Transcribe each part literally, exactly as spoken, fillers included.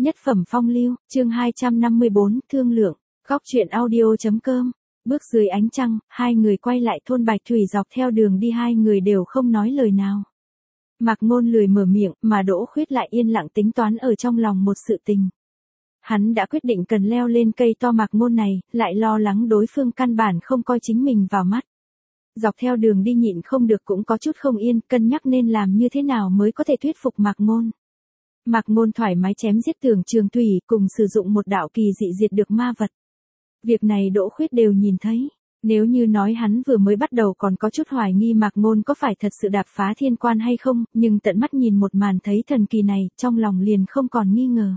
Nhất phẩm phong lưu, chương hai trăm năm mươi bốn, thương lượng, góc truyện audio.com. Bước dưới ánh trăng, hai người quay lại thôn Bạch Thủy, dọc theo đường đi hai người đều không nói lời nào. Mạc Ngôn lười mở miệng, mà Đỗ Khuyết lại yên lặng tính toán ở trong lòng một sự tình. Hắn đã quyết định cần leo lên cây to Mạc Ngôn này, lại lo lắng đối phương căn bản không coi chính mình vào mắt. Dọc theo đường đi nhịn không được cũng có chút không yên, cân nhắc nên làm như thế nào mới có thể thuyết phục Mạc Ngôn. Mạc Ngôn thoải mái chém giết Tưởng Trường Thủy, cùng sử dụng một đạo kỳ dị diệt được ma vật. Việc này Đỗ Khuyết đều nhìn thấy. Nếu như nói hắn vừa mới bắt đầu còn có chút hoài nghi Mạc Ngôn có phải thật sự đạp phá thiên quan hay không, nhưng tận mắt nhìn một màn thấy thần kỳ này, trong lòng liền không còn nghi ngờ.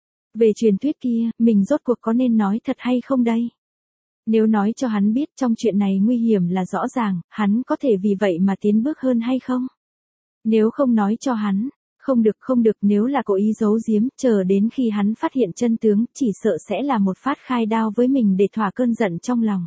Về truyền thuyết kia, mình rốt cuộc có nên nói thật hay không đây? Nếu nói cho hắn biết trong chuyện này nguy hiểm là rõ ràng, hắn có thể vì vậy mà tiến bước hơn hay không? Nếu không nói cho hắn, không được không được, nếu là cố ý giấu giếm, chờ đến khi hắn phát hiện chân tướng, chỉ sợ sẽ là một phát khai đao với mình để thỏa cơn giận trong lòng.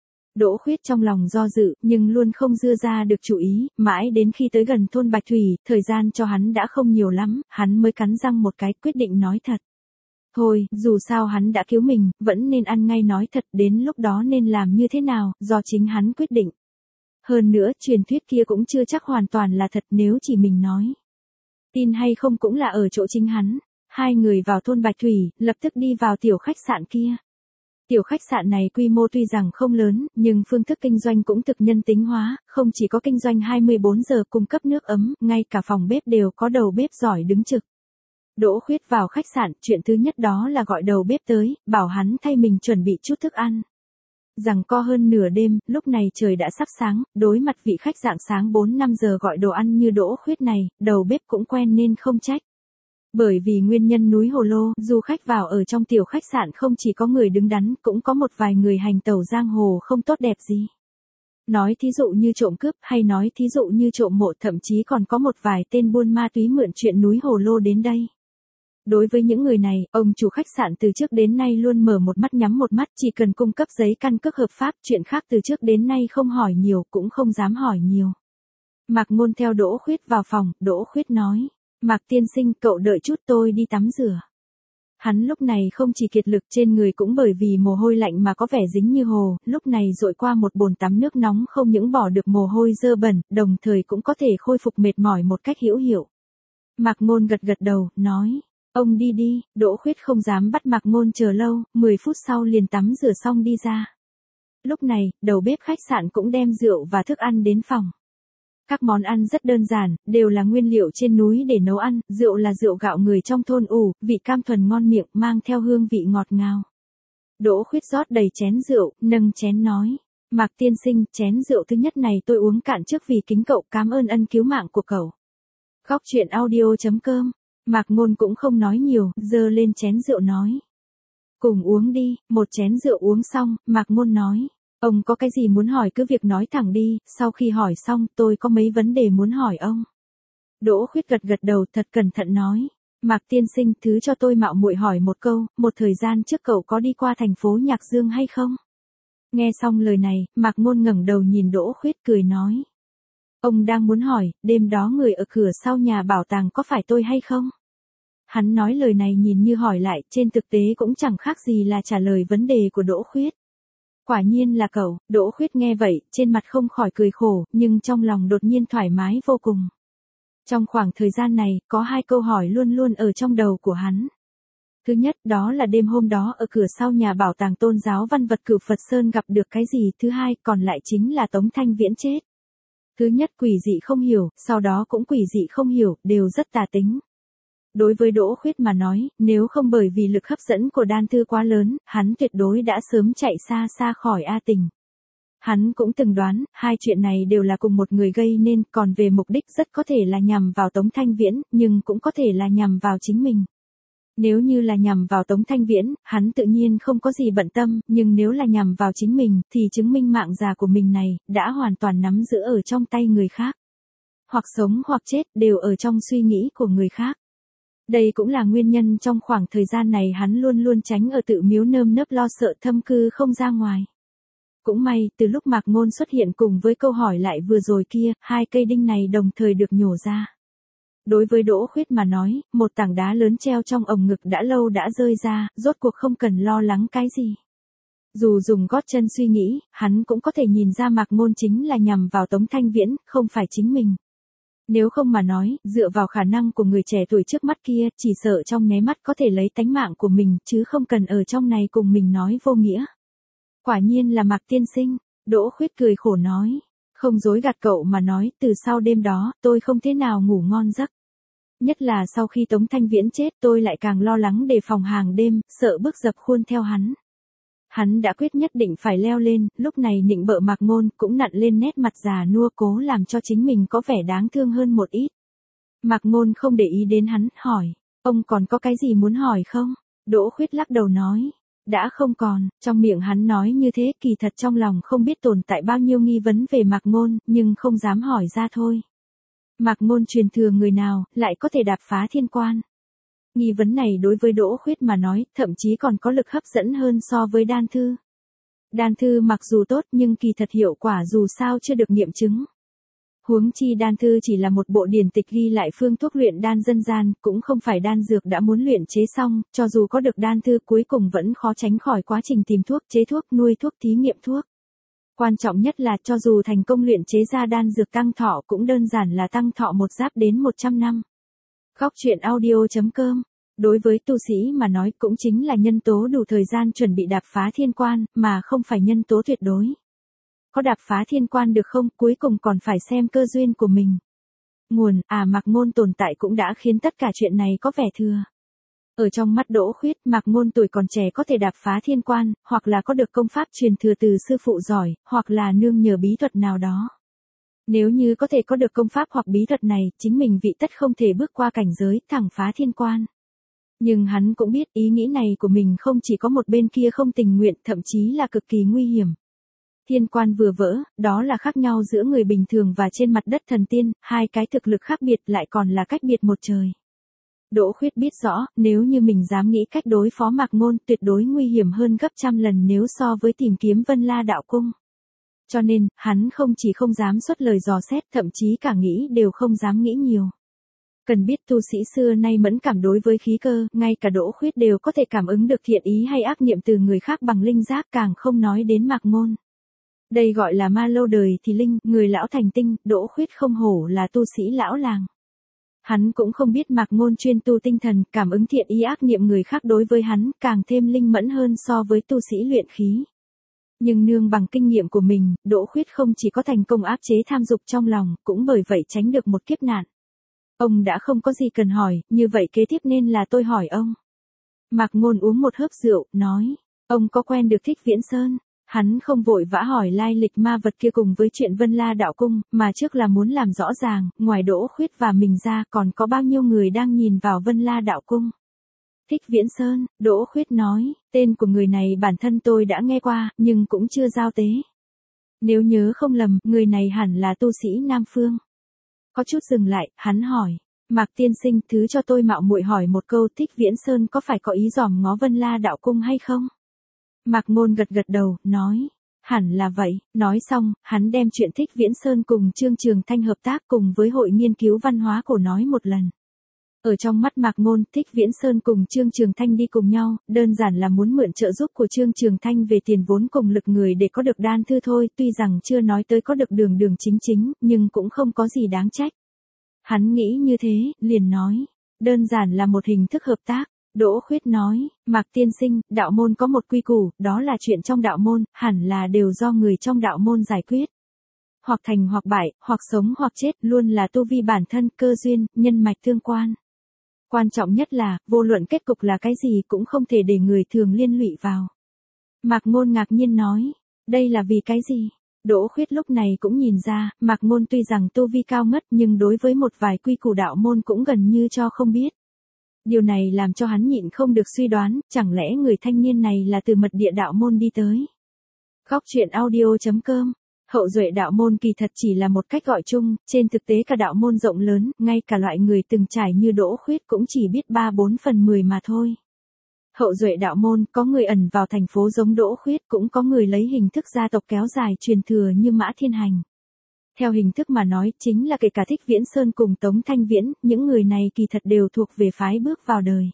Đỗ Khuyết trong lòng do dự, nhưng luôn không đưa ra được chủ ý, mãi đến khi tới gần thôn Bạch Thủy, thời gian cho hắn đã không nhiều lắm, hắn mới cắn răng một cái, quyết định nói thật. Thôi, dù sao hắn đã cứu mình, vẫn nên ăn ngay nói thật, đến lúc đó nên làm như thế nào, do chính hắn quyết định. Hơn nữa, truyền thuyết kia cũng chưa chắc hoàn toàn là thật, nếu chỉ mình nói. Tin hay không cũng là ở chỗ chính hắn. Hai người vào thôn Bạch Thủy, lập tức đi vào tiểu khách sạn kia. Tiểu khách sạn này quy mô tuy rằng không lớn, nhưng phương thức kinh doanh cũng thực nhân tính hóa, không chỉ có kinh doanh hai mươi bốn giờ cung cấp nước ấm, ngay cả phòng bếp đều có đầu bếp giỏi đứng trực. Đỗ Khuyết vào khách sạn, chuyện thứ nhất đó là gọi đầu bếp tới, bảo hắn thay mình chuẩn bị chút thức ăn. Giằng co hơn nửa đêm, lúc này trời đã sắp sáng, đối mặt vị khách rạng sáng bốn năm giờ gọi đồ ăn như Đỗ Khuyết này, đầu bếp cũng quen nên không trách. Bởi vì nguyên nhân núi Hồ Lô, du khách vào ở trong tiểu khách sạn không chỉ có người đứng đắn, cũng có một vài người hành tẩu giang hồ không tốt đẹp gì. Nói thí dụ như trộm cướp, hay nói thí dụ như trộm mộ, thậm chí còn có một vài tên buôn ma túy mượn chuyện núi Hồ Lô đến đây. Đối với những người này, ông chủ khách sạn từ trước đến nay luôn mở một mắt nhắm một mắt, chỉ cần cung cấp giấy căn cước hợp pháp, chuyện khác từ trước đến nay không hỏi nhiều, cũng không dám hỏi nhiều. Mạc Ngôn theo Đỗ Khuyết vào phòng, Đỗ Khuyết nói, Mạc tiên sinh, cậu đợi chút tôi đi tắm rửa. Hắn lúc này không chỉ kiệt lực, trên người cũng bởi vì mồ hôi lạnh mà có vẻ dính như hồ, lúc này dội qua một bồn tắm nước nóng không những bỏ được mồ hôi dơ bẩn, đồng thời cũng có thể khôi phục mệt mỏi một cách hữu hiệu. Mạc Ngôn gật gật đầu, nói, ông đi đi. Đỗ Khuyết không dám bắt Mạc Ngôn chờ lâu, mười phút sau liền tắm rửa xong đi ra. Lúc này, đầu bếp khách sạn cũng đem rượu và thức ăn đến phòng. Các món ăn rất đơn giản, đều là nguyên liệu trên núi để nấu ăn, rượu là rượu gạo người trong thôn ủ, vị cam thuần ngon miệng, mang theo hương vị ngọt ngào. Đỗ Khuyết rót đầy chén rượu, nâng chén nói, Mạc tiên sinh, chén rượu thứ nhất này tôi uống cạn trước vì kính cậu, cảm ơn ân cứu mạng của cậu. Góc truyện audio.com. Mạc Ngôn cũng không nói nhiều, giơ lên chén rượu nói, cùng uống đi. Một chén rượu uống xong, Mạc Ngôn nói, ông có cái gì muốn hỏi cứ việc nói thẳng đi, sau khi hỏi xong tôi có mấy vấn đề muốn hỏi ông. Đỗ Khuyết gật gật đầu, thật cẩn thận nói, Mạc tiên sinh, thứ cho tôi mạo muội hỏi một câu, một thời gian trước cậu có đi qua thành phố Nhạc Dương hay không? Nghe xong lời này, Mạc Ngôn ngẩng đầu nhìn Đỗ Khuyết cười nói, ông đang muốn hỏi, đêm đó người ở cửa sau nhà bảo tàng có phải tôi hay không? Hắn nói lời này nhìn như hỏi lại, trên thực tế cũng chẳng khác gì là trả lời vấn đề của Đỗ Khuyết. Quả nhiên là cậu. Đỗ Khuyết nghe vậy, trên mặt không khỏi cười khổ, nhưng trong lòng đột nhiên thoải mái vô cùng. Trong khoảng thời gian này, có hai câu hỏi luôn luôn ở trong đầu của hắn. Thứ nhất, đó là đêm hôm đó ở cửa sau nhà bảo tàng tôn giáo văn vật Cửu Phật Sơn gặp được cái gì? Thứ hai, còn lại chính là Tống Thanh Viễn chết. Thứ nhất quỷ dị không hiểu, sau đó cũng quỷ dị không hiểu, đều rất tà tính. Đối với Đỗ Khuyết mà nói, nếu không bởi vì lực hấp dẫn của đan thư quá lớn, hắn tuyệt đối đã sớm chạy xa xa khỏi A Tình. Hắn cũng từng đoán, hai chuyện này đều là cùng một người gây nên, còn về mục đích rất có thể là nhằm vào Tống Thanh Viễn, nhưng cũng có thể là nhằm vào chính mình. Nếu như là nhằm vào Tống Thanh Viễn, hắn tự nhiên không có gì bận tâm, nhưng nếu là nhằm vào chính mình, thì chứng minh mạng già của mình này, đã hoàn toàn nắm giữ ở trong tay người khác. Hoặc sống hoặc chết, đều ở trong suy nghĩ của người khác. Đây cũng là nguyên nhân trong khoảng thời gian này hắn luôn luôn tránh ở tự miếu nơm nớp lo sợ thâm cư không ra ngoài. Cũng may, từ lúc Mạc Ngôn xuất hiện cùng với câu hỏi lại vừa rồi kia, hai cây đinh này đồng thời được nhổ ra. Đối với Đỗ Khuyết mà nói, một tảng đá lớn treo trong ồng ngực đã lâu đã rơi ra, rốt cuộc không cần lo lắng cái gì. Dù dùng gót chân suy nghĩ, hắn cũng có thể nhìn ra Mạc Ngôn chính là nhằm vào Tống Thanh Viễn, không phải chính mình. Nếu không mà nói, dựa vào khả năng của người trẻ tuổi trước mắt kia, chỉ sợ trong nháy mắt có thể lấy tánh mạng của mình, chứ không cần ở trong này cùng mình nói vô nghĩa. Quả nhiên là Mạc tiên sinh, Đỗ Khuyết cười khổ nói. Không dối gạt cậu mà nói, từ sau đêm đó, tôi không thế nào ngủ ngon giấc. Nhất là sau khi Tống Thanh Viễn chết tôi lại càng lo lắng đề phòng hàng đêm, sợ bước dập khuôn theo hắn. Hắn đã quyết nhất định phải leo lên, lúc này nịnh bợ Mạc Ngôn cũng nặn lên nét mặt già nua cố làm cho chính mình có vẻ đáng thương hơn một ít. Mạc Ngôn không để ý đến hắn, hỏi, ông còn có cái gì muốn hỏi không? Đỗ Khuyết lắc đầu nói, đã không còn, trong miệng hắn nói như thế kỳ thật trong lòng không biết tồn tại bao nhiêu nghi vấn về Mạc Ngôn, nhưng không dám hỏi ra thôi. Mạc Ngôn truyền thừa người nào, lại có thể đạp phá thiên quan? Nghi vấn này đối với Đỗ Khuyết mà nói, thậm chí còn có lực hấp dẫn hơn so với đan thư. Đan thư mặc dù tốt nhưng kỳ thật hiệu quả dù sao chưa được nghiệm chứng. Huống chi đan thư chỉ là một bộ điển tịch ghi lại phương thuốc luyện đan dân gian, cũng không phải đan dược đã muốn luyện chế xong, cho dù có được đan thư cuối cùng vẫn khó tránh khỏi quá trình tìm thuốc, chế thuốc, nuôi thuốc, thí nghiệm thuốc. Quan trọng nhất là cho dù thành công luyện chế ra đan dược tăng thọ cũng đơn giản là tăng thọ một giáp đến một trăm năm. Góc truyện audio chấm com. Đối với tu sĩ mà nói cũng chính là nhân tố đủ thời gian chuẩn bị đạp phá thiên quan, mà không phải nhân tố tuyệt đối. Có đạp phá thiên quan được không, cuối cùng còn phải xem cơ duyên của mình. Nguồn, à Mạc Ngôn tồn tại cũng đã khiến tất cả chuyện này có vẻ thừa. Ở trong mắt Đỗ Khuyết, Mạc Ngôn tuổi còn trẻ có thể đạp phá thiên quan, hoặc là có được công pháp truyền thừa từ sư phụ giỏi, hoặc là nương nhờ bí thuật nào đó. Nếu như có thể có được công pháp hoặc bí thuật này, chính mình vị tất không thể bước qua cảnh giới, thẳng phá thiên quan. Nhưng hắn cũng biết ý nghĩ này của mình không chỉ có một bên kia không tình nguyện, thậm chí là cực kỳ nguy hiểm. Thiên quan vừa vỡ, đó là khác nhau giữa người bình thường và trên mặt đất thần tiên, hai cái thực lực khác biệt lại còn là cách biệt một trời. Đỗ Khuyết biết rõ, nếu như mình dám nghĩ cách đối phó Mạc Ngôn tuyệt đối nguy hiểm hơn gấp trăm lần nếu so với tìm kiếm Vân La đạo cung. Cho nên, hắn không chỉ không dám xuất lời dò xét, thậm chí cả nghĩ đều không dám nghĩ nhiều. Cần biết tu sĩ xưa nay mẫn cảm đối với khí cơ, ngay cả Đỗ Khuyết đều có thể cảm ứng được thiện ý hay ác niệm từ người khác bằng linh giác, càng không nói đến Mạc Ngôn. Đây gọi là ma lâu đời thì linh, người lão thành tinh, Đỗ Khuyết không hổ là tu sĩ lão làng. Hắn cũng không biết Mạc Ngôn chuyên tu tinh thần, cảm ứng thiện ý ác niệm người khác đối với hắn, càng thêm linh mẫn hơn so với tu sĩ luyện khí. Nhưng nương bằng kinh nghiệm của mình, Đỗ Khuyết không chỉ có thành công áp chế tham dục trong lòng, cũng bởi vậy tránh được một kiếp nạn. Ông đã không có gì cần hỏi, như vậy kế tiếp nên là tôi hỏi ông. Mạc Ngôn uống một hớp rượu, nói, ông có quen được Thích Viễn Sơn? Hắn không vội vã hỏi lai lịch ma vật kia cùng với chuyện Vân La đạo cung, mà trước là muốn làm rõ ràng, ngoài Đỗ Khuyết và mình ra còn có bao nhiêu người đang nhìn vào Vân La đạo cung. Thích Viễn Sơn, Đỗ Khuyết nói, tên của người này bản thân tôi đã nghe qua, nhưng cũng chưa giao tế. Nếu nhớ không lầm, người này hẳn là tu sĩ Nam Phương. Có chút dừng lại, hắn hỏi, Mạc tiên sinh, thứ cho tôi mạo muội hỏi một câu, Thích Viễn Sơn có phải có ý dòm ngó Vân La đạo cung hay không? Mạc Ngôn gật gật đầu, nói, hẳn là vậy. Nói xong, hắn đem chuyện Thích Viễn Sơn cùng Trương Trường Thanh hợp tác cùng với Hội Nghiên cứu Văn hóa Cổ nói một lần. Ở trong mắt Mạc Ngôn, Thích Viễn Sơn cùng Trương Trường Thanh đi cùng nhau, đơn giản là muốn mượn trợ giúp của Trương Trường Thanh về tiền vốn cùng lực người để có được đan thư thôi, tuy rằng chưa nói tới có được đường đường chính chính, nhưng cũng không có gì đáng trách. Hắn nghĩ như thế, liền nói, đơn giản là một hình thức hợp tác. Đỗ Khuyết nói, Mạc tiên sinh, đạo môn có một quy củ, đó là chuyện trong đạo môn, hẳn là đều do người trong đạo môn giải quyết. Hoặc thành hoặc bại, hoặc sống hoặc chết, luôn là tu vi bản thân, cơ duyên, nhân mạch tương quan. Quan trọng nhất là, vô luận kết cục là cái gì cũng không thể để người thường liên lụy vào. Mạc Ngôn ngạc nhiên nói, đây là vì cái gì? Đỗ Khuyết lúc này cũng nhìn ra, Mạc Ngôn tuy rằng tu vi cao ngất nhưng đối với một vài quy củ đạo môn cũng gần như cho không biết. Điều này làm cho hắn nhịn không được suy đoán, chẳng lẽ người thanh niên này là từ mật địa đạo môn đi tới. Góc truyện audio chấm com. Hậu duệ đạo môn kỳ thật chỉ là một cách gọi chung, trên thực tế cả đạo môn rộng lớn, ngay cả loại người từng trải như Đỗ Khuyết cũng chỉ biết ba bốn phần mười mà thôi. Hậu duệ đạo môn, có người ẩn vào thành phố giống Đỗ Khuyết, cũng có người lấy hình thức gia tộc kéo dài truyền thừa như Mã Thiên Hành. Theo hình thức mà nói, chính là kể cả Thích Viễn Sơn cùng Tống Thanh Viễn, những người này kỳ thật đều thuộc về phái bước vào đời.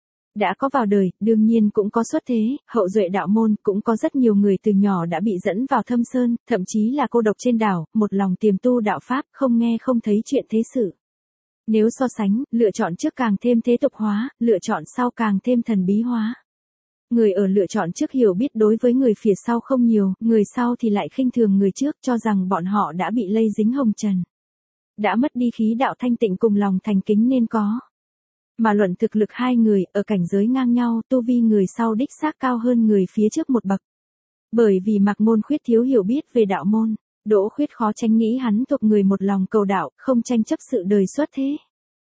Đã có vào đời, đương nhiên cũng có xuất thế, hậu duệ đạo môn, cũng có rất nhiều người từ nhỏ đã bị dẫn vào thâm sơn, thậm chí là cô độc trên đảo, một lòng tiềm tu đạo pháp, không nghe không thấy chuyện thế sự. Nếu so sánh, lựa chọn trước càng thêm thế tục hóa, lựa chọn sau càng thêm thần bí hóa. Người ở lựa chọn trước hiểu biết đối với người phía sau không nhiều, người sau thì lại khinh thường người trước, cho rằng bọn họ đã bị lây dính hồng trần. Đã mất đi khí đạo thanh tịnh cùng lòng thành kính nên có. Mà luận thực lực hai người, ở cảnh giới ngang nhau, tu vi người sau đích xác cao hơn người phía trước một bậc. Bởi vì Mạc Ngôn Khuyết thiếu hiểu biết về đạo môn, Đỗ Khuyết khó tránh nghĩ hắn thuộc người một lòng cầu đạo, không tranh chấp sự đời xuất thế.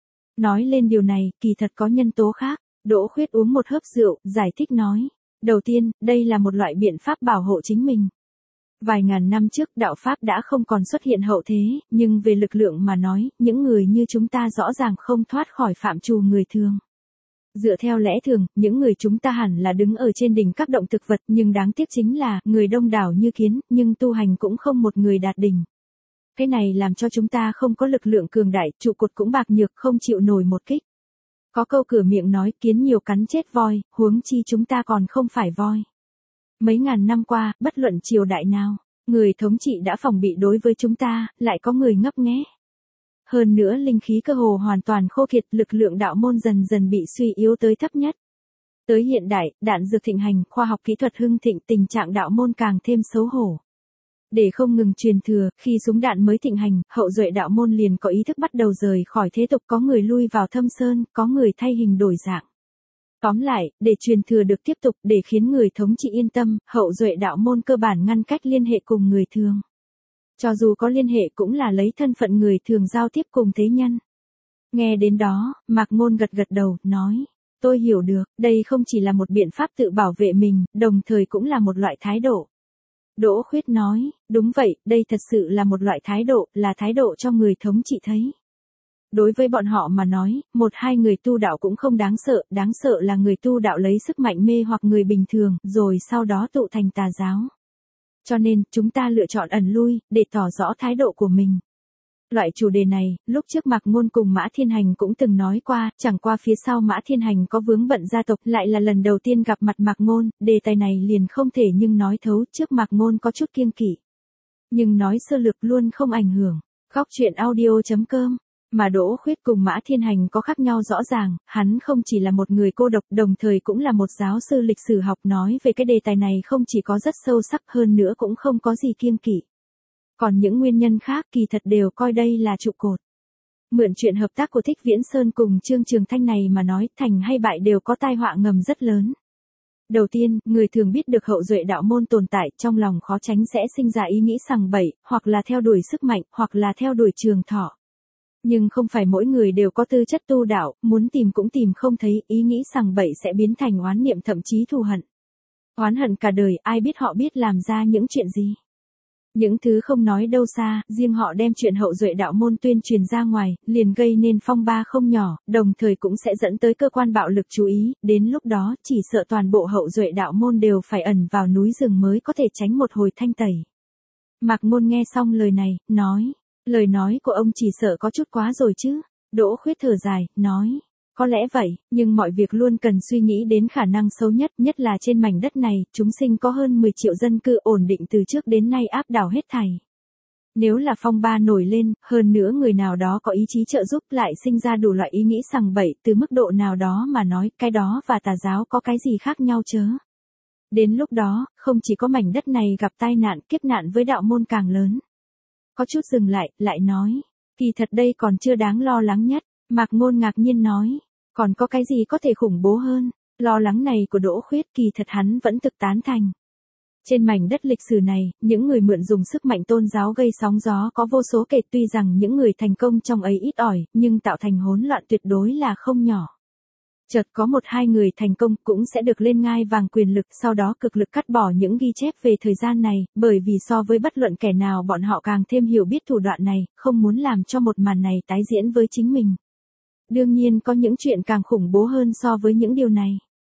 Nói lên điều này, kỳ thật có nhân tố khác. Đỗ Khuyết uống một hớp rượu, giải thích nói. Đầu tiên, đây là một loại biện pháp bảo hộ chính mình. Vài ngàn năm trước đạo Pháp đã không còn xuất hiện hậu thế, nhưng về lực lượng mà nói, những người như chúng ta rõ ràng không thoát khỏi phạm trù người thường. Dựa theo lẽ thường, những người chúng ta hẳn là đứng ở trên đỉnh các động thực vật, nhưng đáng tiếc chính là, người đông đảo như kiến, nhưng tu hành cũng không một người đạt đỉnh. Cái này làm cho chúng ta không có lực lượng cường đại, trụ cột cũng bạc nhược, không chịu nổi một kích. Có câu cửa miệng nói kiến nhiều cắn chết voi, huống chi chúng ta còn không phải voi. Mấy ngàn năm qua, bất luận triều đại nào, người thống trị đã phòng bị đối với chúng ta, lại có người ngấp nghé. Hơn nữa linh khí cơ hồ hoàn toàn khô kiệt, lực lượng đạo môn dần dần bị suy yếu tới thấp nhất. Tới hiện đại, đạn dược thịnh hành, khoa học kỹ thuật hưng thịnh, tình trạng đạo môn càng thêm xấu hổ. Để không ngừng truyền thừa, khi súng đạn mới thịnh hành, hậu duệ đạo môn liền có ý thức bắt đầu rời khỏi thế tục, có người lui vào thâm sơn, có người thay hình đổi dạng. Tóm lại, để truyền thừa được tiếp tục, để khiến người thống trị yên tâm, hậu duệ đạo môn cơ bản ngăn cách liên hệ cùng người thường. Cho dù có liên hệ cũng là lấy thân phận người thường giao tiếp cùng thế nhân. Nghe đến đó, Mạc Ngôn gật gật đầu, nói, tôi hiểu được, đây không chỉ là một biện pháp tự bảo vệ mình, đồng thời cũng là một loại thái độ. Đỗ Khuyết nói, đúng vậy, đây thật sự là một loại thái độ, là thái độ cho người thống trị thấy. Đối với bọn họ mà nói, một hai người tu đạo cũng không đáng sợ, đáng sợ là người tu đạo lấy sức mạnh mê hoặc người bình thường, rồi sau đó tụ thành tà giáo. Cho nên, chúng ta lựa chọn ẩn lui, để tỏ rõ thái độ của mình. Loại chủ đề này, lúc trước Mạc Ngôn cùng Mã Thiên Hành cũng từng nói qua, chẳng qua phía sau Mã Thiên Hành có vướng bận gia tộc, lại là lần đầu tiên gặp mặt Mạc Ngôn, đề tài này liền không thể nhưng nói thấu, trước Mạc Ngôn có chút kiêng kỵ. Nhưng nói sơ lược luôn không ảnh hưởng. Góc truyện audio chấm com. Mà Đỗ Khuyết cùng Mã Thiên Hành có khác nhau rõ ràng, hắn không chỉ là một người cô độc, đồng thời cũng là một giáo sư lịch sử học, nói về cái đề tài này không chỉ có rất sâu sắc, hơn nữa cũng không có gì kiêng kỵ. Còn những nguyên nhân khác kỳ thật đều coi đây là trụ cột. Mượn chuyện hợp tác của Thích Viễn Sơn cùng Trương Trường Thanh này mà nói, thành hay bại đều có tai họa ngầm rất lớn. Đầu tiên, người thường biết được hậu duệ đạo môn tồn tại, trong lòng khó tránh sẽ sinh ra ý nghĩ sằng bậy, hoặc là theo đuổi sức mạnh, hoặc là theo đuổi trường thọ. Nhưng không phải mỗi người đều có tư chất tu đạo, muốn tìm cũng tìm không thấy, ý nghĩ sằng bậy sẽ biến thành oán niệm, thậm chí thù hận. Oán hận cả đời, ai biết họ biết làm ra những chuyện gì. Những thứ không nói đâu xa, riêng họ đem chuyện hậu duệ đạo môn tuyên truyền ra ngoài, liền gây nên phong ba không nhỏ, đồng thời cũng sẽ dẫn tới cơ quan bạo lực chú ý, đến lúc đó, chỉ sợ toàn bộ hậu duệ đạo môn đều phải ẩn vào núi rừng mới có thể tránh một hồi thanh tẩy. Mạc Ngôn nghe xong lời này, nói, lời nói của ông chỉ sợ có chút quá rồi chứ. Đỗ Khuyết thở dài, nói, có lẽ vậy, nhưng mọi việc luôn cần suy nghĩ đến khả năng xấu nhất, nhất là trên mảnh đất này, chúng sinh có hơn mười triệu dân cư ổn định từ trước đến nay áp đảo hết thảy. Nếu là phong ba nổi lên, hơn nữa người nào đó có ý chí trợ giúp lại sinh ra đủ loại ý nghĩ sằng bậy, từ mức độ nào đó mà nói, cái đó và tà giáo có cái gì khác nhau chớ. Đến lúc đó, không chỉ có mảnh đất này gặp tai nạn, kiếp nạn với đạo môn càng lớn. Có chút dừng lại, lại nói, kỳ thật đây còn chưa đáng lo lắng nhất. Mạc Ngôn ngạc nhiên nói, còn có cái gì có thể khủng bố hơn? Lo lắng này của Đỗ Khuyết kỳ thật hắn vẫn thực tán thành. Trên mảnh đất lịch sử này, những người mượn dùng sức mạnh tôn giáo gây sóng gió có vô số kể, tuy rằng những người thành công trong ấy ít ỏi, nhưng tạo thành hỗn loạn tuyệt đối là không nhỏ. Chợt có một hai người thành công cũng sẽ được lên ngai vàng quyền lực, sau đó cực lực cắt bỏ những ghi chép về thời gian này, bởi vì so với bất luận kẻ nào bọn họ càng thêm hiểu biết thủ đoạn này, không muốn làm cho một màn này tái diễn với chính mình. Đương nhiên có những chuyện càng khủng bố hơn so với những điều này.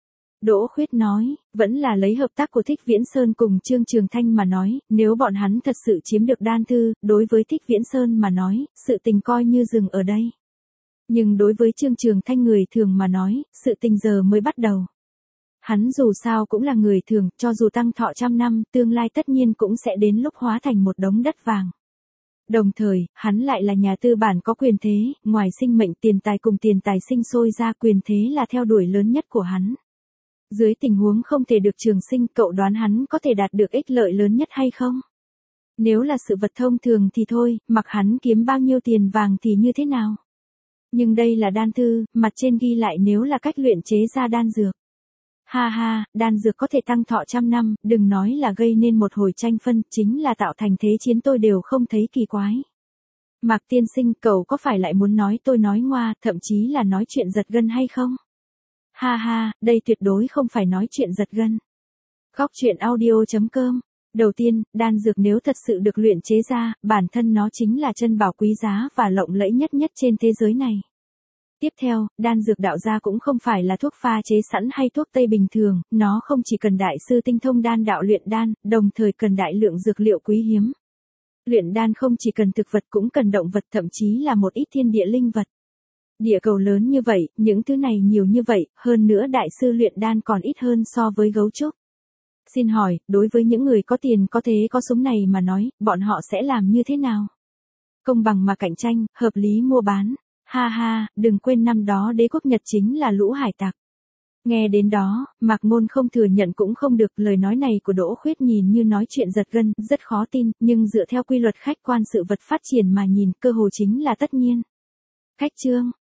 Đỗ Khuyết nói, vẫn là lấy hợp tác của Thích Viễn Sơn cùng Trương Trường Thanh mà nói, nếu bọn hắn thật sự chiếm được đan thư, đối với Thích Viễn Sơn mà nói, sự tình coi như dừng ở đây. Nhưng đối với Trương Trường Thanh người thường mà nói, sự tình giờ mới bắt đầu. Hắn dù sao cũng là người thường, cho dù tăng thọ trăm năm, tương lai tất nhiên cũng sẽ đến lúc hóa thành một đống đất vàng. Đồng thời, hắn lại là nhà tư bản có quyền thế, ngoài sinh mệnh tiền tài cùng tiền tài sinh sôi ra quyền thế là theo đuổi lớn nhất của hắn. Dưới tình huống không thể được trường sinh, cậu đoán hắn có thể đạt được ích lợi lớn nhất hay không? Nếu là sự vật thông thường thì thôi, mặc hắn kiếm bao nhiêu tiền vàng thì như thế nào? Nhưng đây là đan thư, mặt trên ghi lại nếu là cách luyện chế ra đan dược. Ha ha, đan dược có thể tăng thọ trăm năm, đừng nói là gây nên một hồi tranh phân, chính là tạo thành thế chiến tôi đều không thấy kỳ quái. Mạc tiên sinh, cậu có phải lại muốn nói tôi nói ngoa, thậm chí là nói chuyện giật gân hay không? Ha ha, đây tuyệt đối không phải nói chuyện giật gân. Góc truyện audio chấm com. Đầu tiên, đan dược nếu thật sự được luyện chế ra, bản thân nó chính là chân bảo quý giá và lộng lẫy nhất nhất trên thế giới này. Tiếp theo, đan dược đạo gia cũng không phải là thuốc pha chế sẵn hay thuốc tây bình thường, nó không chỉ cần đại sư tinh thông đan đạo luyện đan, đồng thời cần đại lượng dược liệu quý hiếm. Luyện đan không chỉ cần thực vật cũng cần động vật, thậm chí là một ít thiên địa linh vật. Địa cầu lớn như vậy, những thứ này nhiều như vậy, hơn nữa đại sư luyện đan còn ít hơn so với gấu trúc. Xin hỏi, đối với những người có tiền có thế có súng này mà nói, bọn họ sẽ làm như thế nào? Công bằng mà cạnh tranh, hợp lý mua bán. Ha ha, đừng quên năm đó đế quốc Nhật chính là lũ hải tặc. Nghe đến đó, Mạc Ngôn không thừa nhận cũng không được, lời nói này của Đỗ Khuyết nhìn như nói chuyện giật gân, rất khó tin, nhưng dựa theo quy luật khách quan sự vật phát triển mà nhìn, cơ hồ chính là tất nhiên. Khách chương